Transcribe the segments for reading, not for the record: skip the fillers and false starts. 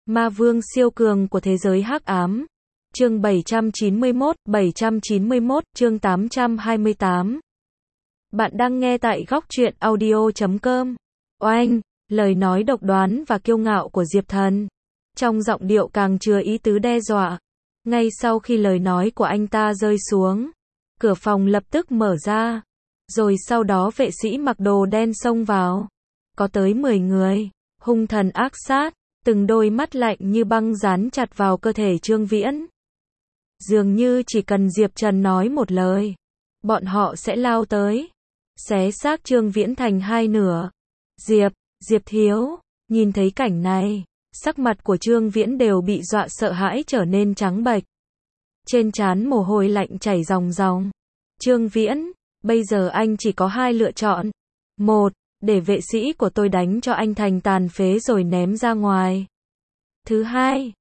Ma vương siêu cường của thế giới hắc ám. Chương 791, chương 828. Bạn đang nghe tại góc truyện audio.com. Oanh, lời nói độc đoán và kiêu ngạo của Diệp Thần. Trong giọng điệu càng chứa ý tứ đe dọa. Ngay sau khi lời nói của anh ta rơi xuống, cửa phòng lập tức mở ra. Rồi sau đó vệ sĩ mặc đồ đen xông vào. Có tới 10 người, hung thần ác sát, từng đôi mắt lạnh như băng dán chặt vào cơ thể Trương Viễn. Dường như chỉ cần Diệp Trần nói một lời, bọn họ sẽ lao tới, xé xác Trương Viễn thành hai nửa. Diệp thiếu, nhìn thấy cảnh này, sắc mặt của Trương Viễn đều bị dọa sợ hãi trở nên trắng bệch. Trên trán mồ hôi lạnh chảy ròng ròng. Trương Viễn, bây giờ anh chỉ có hai lựa chọn. Một, để vệ sĩ của tôi đánh cho anh thành tàn phế rồi ném ra ngoài. Thứ hai,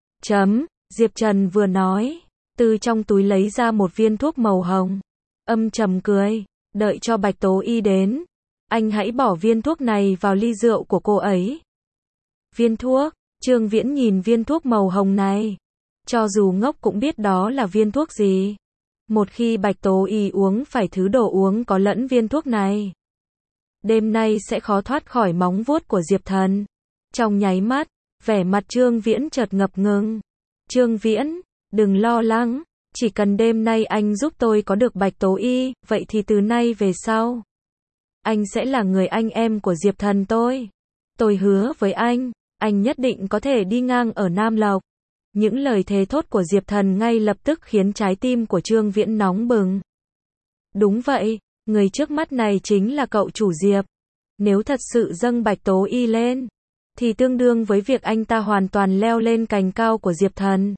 Diệp Trần vừa nói, từ trong túi lấy ra một viên thuốc màu hồng. Âm trầm cười, đợi cho Bạch Tố Y đến, anh hãy bỏ viên thuốc này vào ly rượu của cô ấy. Viên thuốc, Trương Viễn nhìn viên thuốc màu hồng này. Cho dù ngốc cũng biết đó là viên thuốc gì. Một khi Bạch Tố Y uống phải thứ đồ uống có lẫn viên thuốc này, đêm nay sẽ khó thoát khỏi móng vuốt của Diệp Thần. Trong nháy mắt, vẻ mặt Trương Viễn chợt ngập ngừng. Trương Viễn, đừng lo lắng, chỉ cần đêm nay anh giúp tôi có được Bạch Tố Y, vậy thì từ nay về sau, anh sẽ là người anh em của Diệp Thần tôi. Tôi hứa với anh nhất định có thể đi ngang ở Nam Lộc. Những lời thề thốt của Diệp Thần ngay lập tức khiến trái tim của Trương Viễn nóng bừng. Đúng vậy, người trước mắt này chính là cậu chủ Diệp. Nếu thật sự dâng Bạch Tố Y lên, thì tương đương với việc anh ta hoàn toàn leo lên cành cao của Diệp Thần.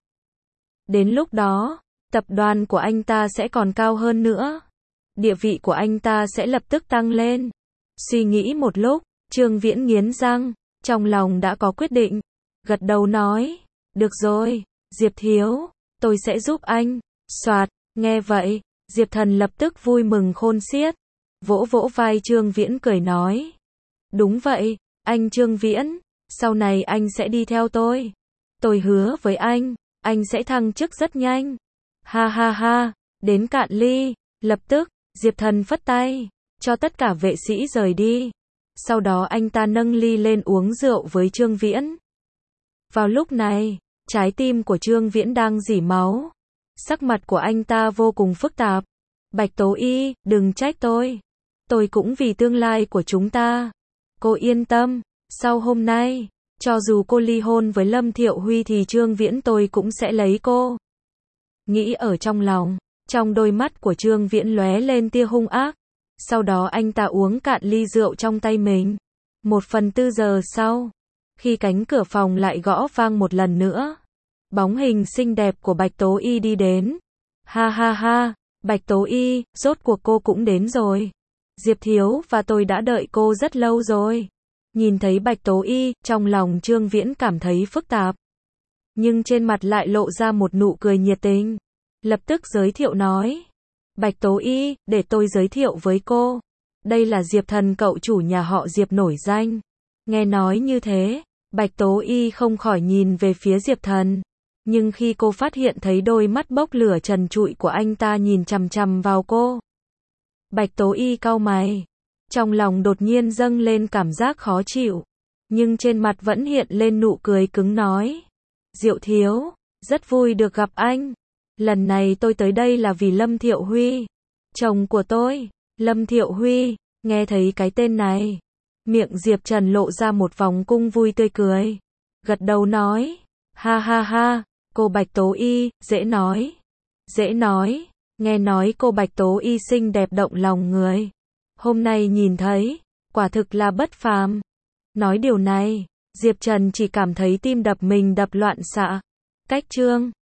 Đến lúc đó, tập đoàn của anh ta sẽ còn cao hơn nữa. Địa vị của anh ta sẽ lập tức tăng lên. Suy nghĩ một lúc, Trương Viễn nghiến răng, trong lòng đã có quyết định. Gật đầu nói, được rồi, Diệp thiếu, tôi sẽ giúp anh. Soạt, nghe vậy, Diệp Thần lập tức vui mừng khôn xiết. Vỗ vỗ vai Trương Viễn cười nói, đúng vậy, anh Trương Viễn, sau này anh sẽ đi theo tôi. Tôi hứa với anh sẽ thăng chức rất nhanh. Ha ha ha, đến cạn ly. Lập tức, Diệp Thần phất tay, cho tất cả vệ sĩ rời đi. Sau đó anh ta nâng ly lên uống rượu với Trương Viễn. Vào lúc này, trái tim của Trương Viễn đang rỉ máu. Sắc mặt của anh ta vô cùng phức tạp. Bạch Tố Y, đừng trách tôi. Tôi cũng vì tương lai của chúng ta. Cô yên tâm, sau hôm nay, cho dù cô ly hôn với Lâm Thiệu Huy thì Trương Viễn tôi cũng sẽ lấy cô. Nghĩ ở trong lòng, trong đôi mắt của Trương Viễn lóe lên tia hung ác. Sau đó anh ta uống cạn ly rượu trong tay mình. 1/4 giờ sau, khi cánh cửa phòng lại gõ vang một lần nữa, bóng hình xinh đẹp của Bạch Tố Y đi đến. Ha ha ha, Bạch Tố Y, rốt cuộc cô cũng đến rồi. Diệp thiếu và tôi đã đợi cô rất lâu rồi. Nhìn thấy Bạch Tố Y, trong lòng Trương Viễn cảm thấy phức tạp. Nhưng trên mặt lại lộ ra một nụ cười nhiệt tình. Lập tức giới thiệu nói, Bạch Tố Y, để tôi giới thiệu với cô. Đây là Diệp Thần, cậu chủ nhà họ Diệp nổi danh. Nghe nói như thế, Bạch Tố Y không khỏi nhìn về phía Diệp Thần. Nhưng khi cô phát hiện thấy đôi mắt bốc lửa trần trụi của anh ta nhìn chằm chằm vào cô, Bạch Tố Y cau mày. Trong lòng đột nhiên dâng lên cảm giác khó chịu. Nhưng trên mặt vẫn hiện lên nụ cười cứng nói, Diệu thiếu, rất vui được gặp anh. Lần này tôi tới đây là vì Lâm Thiệu Huy, chồng của tôi. Lâm Thiệu Huy, nghe thấy cái tên này, miệng Diệp Trần lộ ra một vòng cung vui tươi cười. Gật đầu nói, ha ha ha, cô Bạch Tố Y, dễ nói, nghe nói cô Bạch Tố Y xinh đẹp động lòng người. Hôm nay nhìn thấy, quả thực là bất phàm. Nói điều này, Diệp Trần chỉ cảm thấy tim đập mình đập loạn xạ. Cách chương